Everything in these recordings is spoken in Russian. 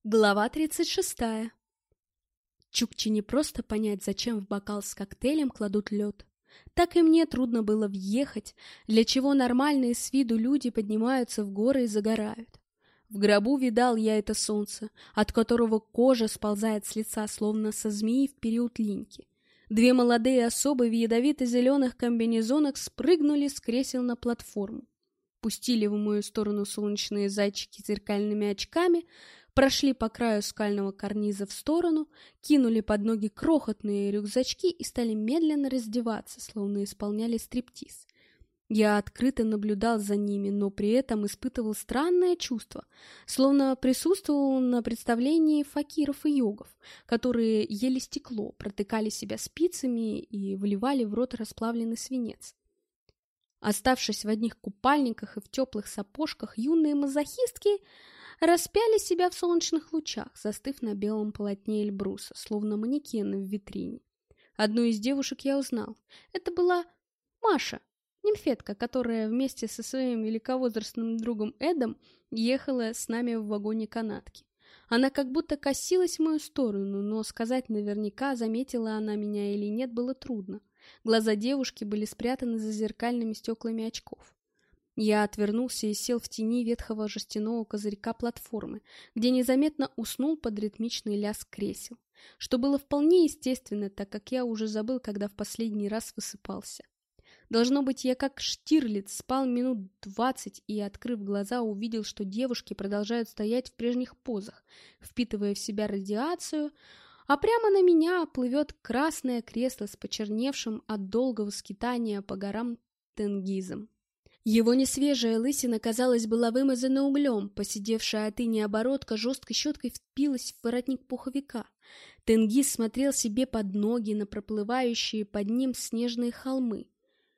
Глава 36. Чукче не просто понять, зачем в бокал с коктейлем кладут лед. Так и мне трудно было въехать, для чего нормальные с виду люди поднимаются в горы и загорают. В гробу видал я это солнце, от которого кожа сползает с лица, словно со змеи в период линьки. Две молодые особы в ядовито-зеленых комбинезонах спрыгнули с кресел на платформу. Пустили в мою сторону солнечные зайчики с зеркальными очками, прошли по краю скального карниза в сторону, кинули под ноги крохотные рюкзачки и стали медленно раздеваться, словно исполняли стриптиз. Я открыто наблюдал за ними, но при этом испытывал странное чувство, словно присутствовал на представлении факиров и йогов, которые ели стекло, протыкали себя спицами и вливали в рот расплавленный свинец. Оставшись в одних купальниках и в теплых сапожках, юные мазохистки распяли себя в солнечных лучах, застыв на белом полотне Эльбруса, словно манекены в витрине. Одну из девушек я узнал. Это была Маша, нимфетка, которая вместе со своим великовозрастным другом Эдом ехала с нами в вагоне канатки. Она как будто косилась в мою сторону, но сказать наверняка, заметила она меня или нет, было трудно. Глаза девушки были спрятаны за зеркальными стеклами очков. Я отвернулся и сел в тени ветхого жестяного козырька платформы, где незаметно уснул под ритмичный лязг кресел, что было вполне естественно, так как я уже забыл, когда в последний раз высыпался. Должно быть, я как Штирлиц спал минут 20 и, открыв глаза, увидел, что девушки продолжают стоять в прежних позах, впитывая в себя радиацию, а прямо на меня плывет красное кресло с почерневшим от долгого скитания по горам Тенгизом. Его несвежая лысина, казалось, была вымазана углем, посидевшая от инея оборотка жесткой щеткой впилась в воротник пуховика. Тенгиз смотрел себе под ноги на проплывающие под ним снежные холмы,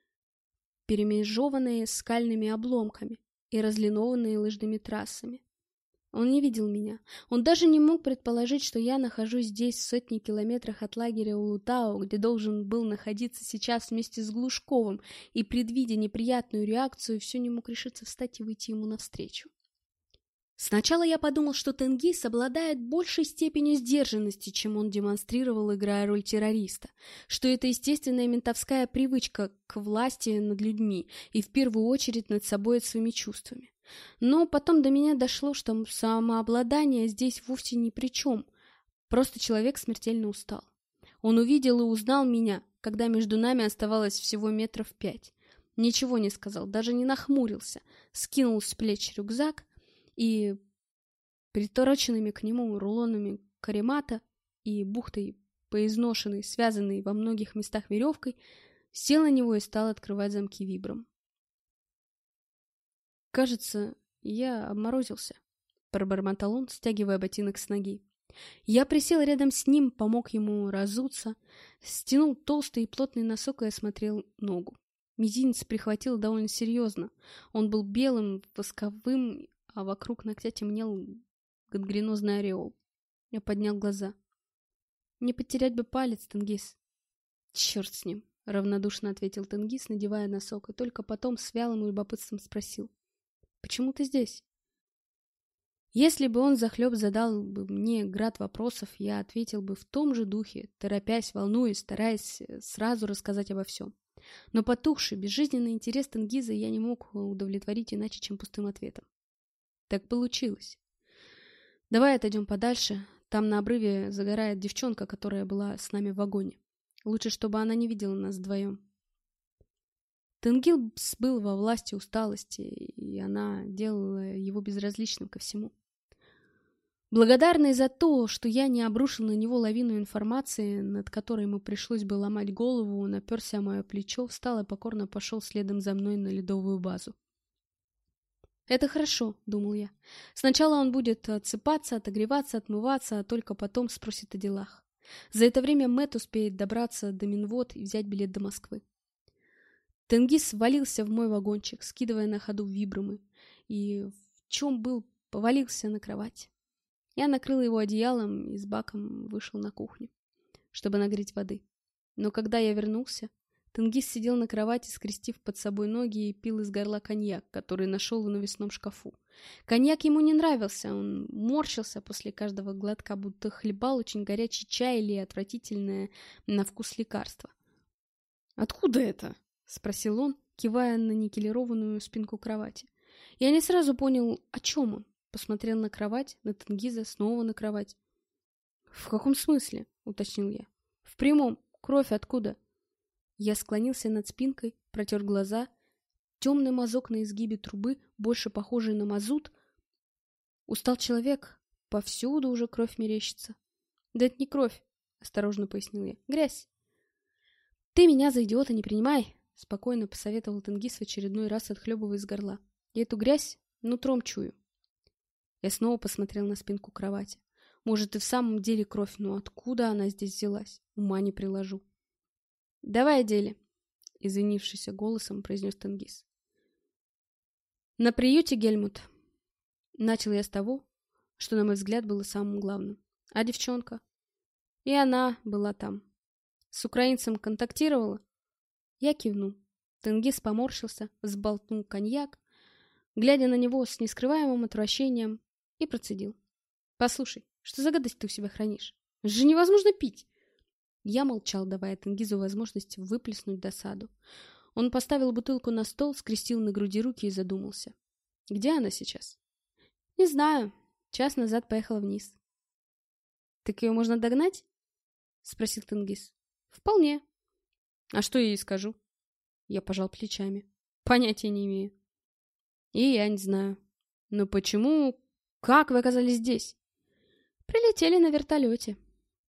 перемежеванные скальными обломками и разлинованные лыжными трассами. Он не видел меня. Он даже не мог предположить, что я нахожусь здесь в сотни километрах от лагеря Улутау, где должен был находиться сейчас вместе с Глушковым, и, предвидя неприятную реакцию, все не мог решиться встать и выйти ему навстречу. Сначала я подумал, что Тенгиз обладает большей степенью сдержанности, чем он демонстрировал, играя роль террориста, что это естественная ментовская привычка к власти над людьми и в первую очередь над собой и своими чувствами. Но потом до меня дошло, что самообладание здесь вовсе ни при чем, просто человек смертельно устал. Он увидел и узнал меня, когда между нами оставалось всего 5 метров. Ничего не сказал, даже не нахмурился, скинул с плеч рюкзак и притороченными к нему рулонами каремата и бухтой поизношенной, связанной во многих местах веревкой, сел на него и стал открывать замки вибром. «Кажется, я обморозился», — пробормотал он, стягивая ботинок с ноги. Я присел рядом с ним, помог ему разуться, стянул толстый и плотный носок и осмотрел ногу. Мизинец прихватил довольно серьезно. Он был белым, восковым, а вокруг ногтя темнел гангренозный ореол. Я поднял глаза. «Не потерять бы палец, Тенгиз». «Черт с ним», — равнодушно ответил Тенгиз, надевая носок, и только потом с вялым любопытством спросил: «Почему ты здесь?» Если бы он взахлеб задал бы мне град вопросов, я ответил бы в том же духе, торопясь, волнуясь, стараясь сразу рассказать обо всем. Но потухший, безжизненный интерес Тенгиза я не мог удовлетворить иначе, чем пустым ответом. Так получилось. Давай отойдем подальше. Там на обрыве загорает девчонка, которая была с нами в вагоне. Лучше, чтобы она не видела нас вдвоем. Тенгиз был во власти усталости, и она делала его безразличным ко всему. Благодарный за то, что я не обрушил на него лавину информации, над которой ему пришлось бы ломать голову, он оперся о мое плечо, встал и покорно пошел следом за мной на ледовую базу. «Это хорошо», — думал я. «Сначала он будет отсыпаться, отогреваться, отмываться, а только потом спросит о делах. За это время Мэтт успеет добраться до Минвод и взять билет до Москвы». Тенгиз свалился в мой вагончик, скидывая на ходу вибрамы, и в чем был, повалился на кровать. Я накрыл его одеялом и с баком вышел на кухню, чтобы нагреть воды. Но когда я вернулся, Тенгиз сидел на кровати, скрестив под собой ноги и пил из горла коньяк, который нашел в навесном шкафу. Коньяк ему не нравился, он морщился после каждого глотка, будто хлебал очень горячий чай или отвратительное на вкус лекарство. «Откуда это?» — спросил он, кивая на никелированную спинку кровати. Я не сразу понял, о чем он. Посмотрел на кровать, на Тенгиза, снова на кровать. «В каком смысле?» — уточнил я. «В прямом. Кровь откуда?» Я склонился над спинкой, протер глаза. Темный мазок на изгибе трубы, больше похожий на мазут. Устал человек. Повсюду уже кровь мерещится. «Да это не кровь», — осторожно пояснил я. «Грязь». «Ты меня за идиота не принимай», — спокойно посоветовал Тенгиз, в очередной раз отхлебывая из горла. «Я эту грязь нутром чую». Я снова посмотрел на спинку кровати. Может, и в самом деле кровь, но откуда она здесь взялась? Ума не приложу. «Давай о деле», — извинившийся голосом произнес Тенгиз. «На приюте, Гельмут». Начал я с того, что, на мой взгляд, было самым главным. А девчонка? И она была там. С украинцем контактировала? Я кивнул. Тенгиз поморщился, взболтнул коньяк, глядя на него с нескрываемым отвращением, и процедил. «Послушай, что за гадость ты у себя хранишь? Это же невозможно пить!» Я молчал, давая Тенгизу возможность выплеснуть досаду. Он поставил бутылку на стол, скрестил на груди руки и задумался. «Где она сейчас?» «Не знаю. Час назад поехала вниз». «Так ее можно догнать?» — спросил Тенгиз. «Вполне». «А что я ей скажу?» Я пожал плечами. «Понятия не имею». «И я не знаю». «Но почему? Как вы оказались здесь?» «Прилетели на вертолете».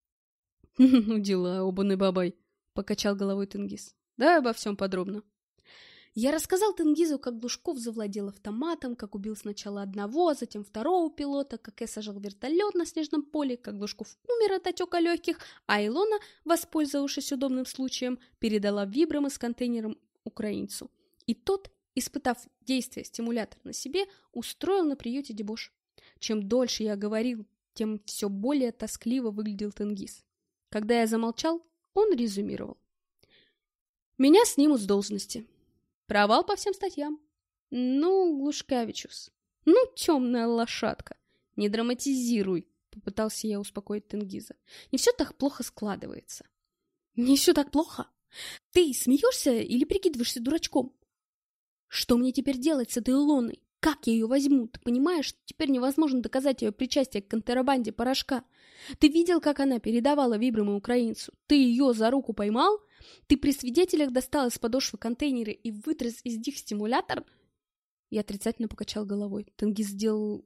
«Ну дела, обуный бабай», — покачал головой Тенгиз. «Давай обо всем подробно». Я рассказал Тенгизу, как Глушков завладел автоматом, как убил сначала одного, а затем второго пилота, как я сажал вертолет на снежном поле, как Глушков умер от отека легких, а Илона, воспользовавшись удобным случаем, передала вибрам с контейнером украинцу. И тот, испытав действие стимулятора на себе, устроил на приюте дебош. Чем дольше я говорил, тем все более тоскливо выглядел Тенгиз. Когда я замолчал, он резюмировал. «Меня снимут с должности. Провал по всем статьям. Ну, Глушкавичус, ну, темная лошадка. Не драматизируй», — попытался я успокоить Тенгиза. «Не все так плохо складывается». «Не все так плохо? Ты смеешься или прикидываешься дурачком? Что мне теперь делать с этой Илоной? Как я ее возьму? Ты понимаешь, что теперь невозможно доказать ее причастие к контрабанде порошка? Ты видел, как она передавала вибрамы украинцу? Ты ее за руку поймал? Ты при свидетелях достал из подошвы контейнеры и вытряс из них стимулятор?» Я отрицательно покачал головой. Тенгиз сделал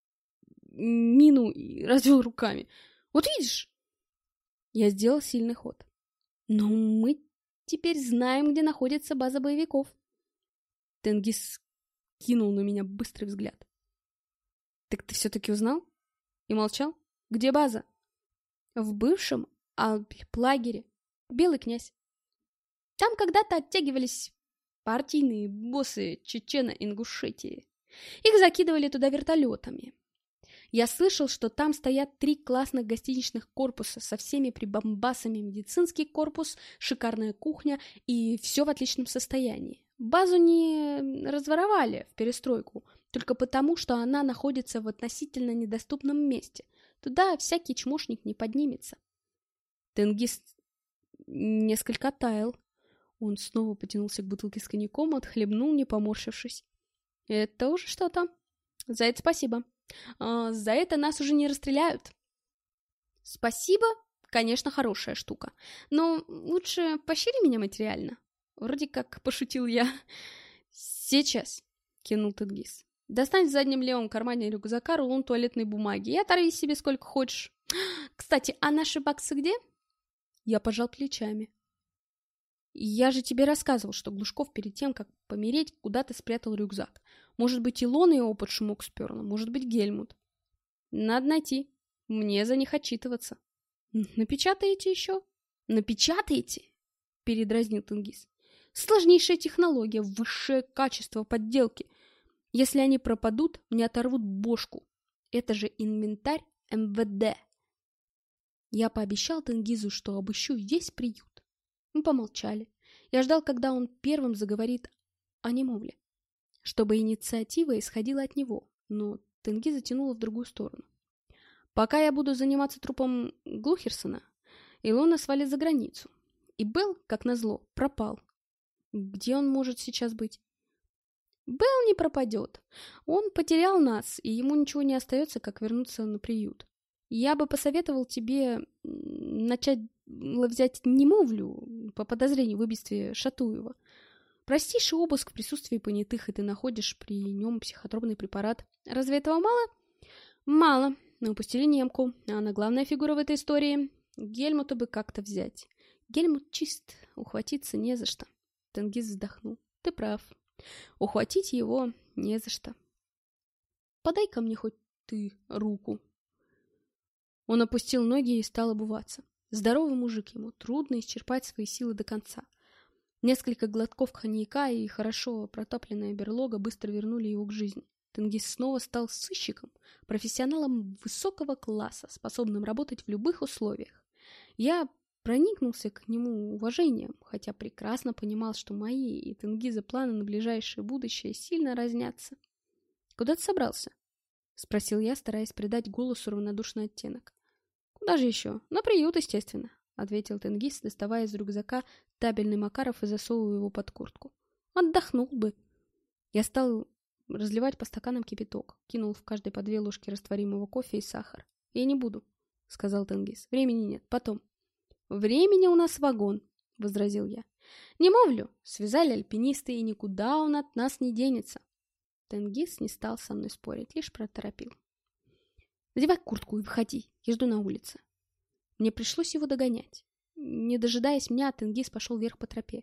мину и развел руками. «Вот видишь?» Я сделал сильный ход. «Но мы теперь знаем, где находится база боевиков». Тенгиз кинул на меня быстрый взгляд. «Так ты все-таки узнал? И молчал? Где база?» «В бывшем лагере. Белый князь. Там когда-то оттягивались партийные боссы Чечено-Ингушетии. Их закидывали туда вертолетами. Я слышал, что там стоят 3 классных гостиничных корпуса со всеми прибамбасами, медицинский корпус, шикарная кухня и все в отличном состоянии. Базу не разворовали в перестройку, только потому, что она находится в относительно недоступном месте. Туда всякий чмошник не поднимется». Тенгиз несколько таял. Он снова потянулся к бутылке с коньяком, отхлебнул, не поморщившись. «Это уже что-то. За это спасибо. За это нас уже не расстреляют». «Спасибо, конечно, хорошая штука. Но лучше пощади меня материально». Вроде как пошутил я. «Сейчас», — кинул Тенгиз. «Достань в заднем левом кармане рюкзака рулон туалетной бумаги и оторви себе сколько хочешь. Кстати, а наши баксы где?» Я пожал плечами. «Я же тебе рассказывал, что Глушков перед тем, как помереть, куда-то спрятал рюкзак. Может быть, Илона его под шумок сперла, может быть, Гельмут. Надо найти. Мне за них отчитываться». «Напечатаете еще?» «Напечатаете?» — передразнил Тенгиз. «Сложнейшая технология, высшее качество подделки. Если они пропадут, мне оторвут бошку. Это же инвентарь МВД». Я пообещал Тенгизу, что обыщу весь приют. Мы помолчали. Я ждал, когда он первым заговорит о немовле, чтобы инициатива исходила от него, но Тенгиз затянула в другую сторону. Пока я буду заниматься трупом Глухерсона, Илона свалит за границу. И Белл, как назло, пропал. Где он может сейчас быть? Белл не пропадет. Он потерял нас, и ему ничего не остается, как вернуться на приют. Я бы посоветовал тебе начать взять немовлю по подозрению в убийстве Шатуева. Простейший обыск в присутствии понятых, и ты находишь при нем психотропный препарат. Разве этого мало? Мало. Мы упустили немку, а она главная фигура в этой истории. Гельмута бы как-то взять. Гельмут чист, ухватиться не за что. Тенгиз вздохнул. Ты прав. Ухватить его не за что. Подай-ка мне хоть ты руку. Он опустил ноги и стал обуваться. Здоровый мужик, ему трудно исчерпать свои силы до конца. Несколько глотков коньяка и хорошо протопленная берлога быстро вернули его к жизни. Тенгиз снова стал сыщиком, профессионалом высокого класса, способным работать в любых условиях. Я проникнулся к нему уважением, хотя прекрасно понимал, что мои и Тенгиза планы на ближайшее будущее сильно разнятся. «Куда ты собрался?» — спросил я, стараясь придать голосу равнодушный оттенок. «Куда же еще? На приют, естественно», — ответил Тенгиз, доставая из рюкзака табельный Макаров и засовывая его под куртку. «Отдохнул бы». Я стал разливать по стаканам кипяток, кинул в каждой по 2 ложки растворимого кофе и сахар. «Я не буду», — сказал Тенгиз. «Времени нет, потом». «Времени у нас вагон», — возразил я. «Немовлю связали альпинисты, и никуда он от нас не денется». Тенгиз не стал со мной спорить, лишь проторопил. «Надевай куртку и выходи, я жду на улице». Мне пришлось его догонять. Не дожидаясь меня, Тенгиз пошел вверх по тропе.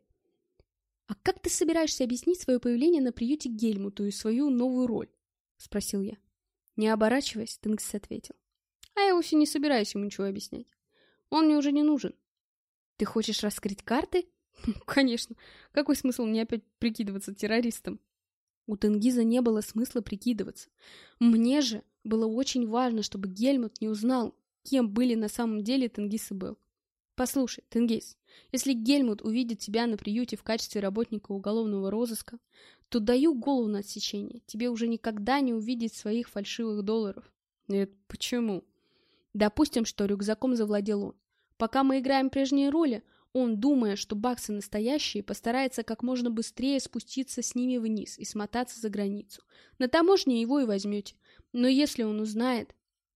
«А как ты собираешься объяснить свое появление на приюте Гельмуту и свою новую роль?» — спросил я. Не оборачиваясь, Тенгиз ответил. «А я вовсе не собираюсь ему ничего объяснять. Он мне уже не нужен». «Ты хочешь раскрыть карты?» «Конечно. Какой смысл мне опять прикидываться террористом?» У Тенгиза не было смысла прикидываться. Мне же было очень важно, чтобы Гельмут не узнал, кем были на самом деле Тенгиз и Белл. «Послушай, Тенгиз, если Гельмут увидит тебя на приюте в качестве работника уголовного розыска, то даю голову на отсечение. Тебе уже никогда не увидеть своих фальшивых долларов». «Это почему?» «Допустим, что рюкзаком завладел он. Пока мы играем прежние роли, он, думая, что баксы настоящие, постарается как можно быстрее спуститься с ними вниз и смотаться за границу. На таможне его и возьмете. Но если он узнает,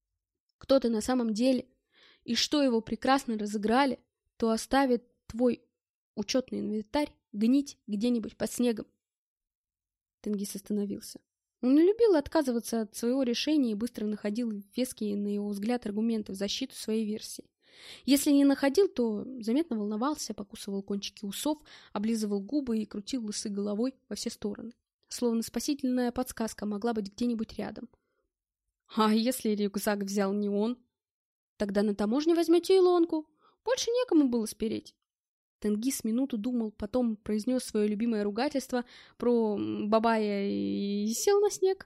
кто ты на самом деле, и что его прекрасно разыграли, то оставит твой учетный инвентарь гнить где-нибудь под снегом». Тенгиз остановился. Он не любил отказываться от своего решения и быстро находил веские, на его взгляд, аргументы в защиту своей версии. Если не находил, то заметно волновался, покусывал кончики усов, облизывал губы и крутил лысой головой во все стороны. Словно спасительная подсказка могла быть где-нибудь рядом. «А если рюкзак взял не он?» «Тогда на таможне возьмете Илонку. Больше некому было спереть». Тенгиз минуту думал, потом произнес свое любимое ругательство про бабая и сел на снег.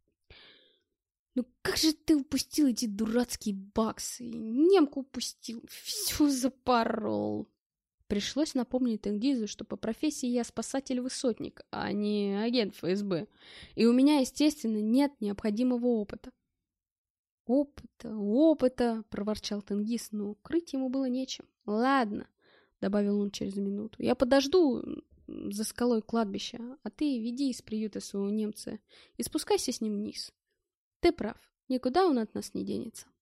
«Ну как же ты упустил эти дурацкие баксы? Немку упустил, все запорол». Пришлось напомнить Тенгизу, что по профессии я спасатель-высотник, а не агент ФСБ. И у меня, естественно, нет необходимого опыта. «Опыта», — проворчал Тенгиз, но крыть ему было нечем. «Ладно», — добавил он через минуту, — «я подожду за скалой кладбища, а ты веди из приюта своего немца и спускайся с ним вниз. Ты прав, никуда он от нас не денется».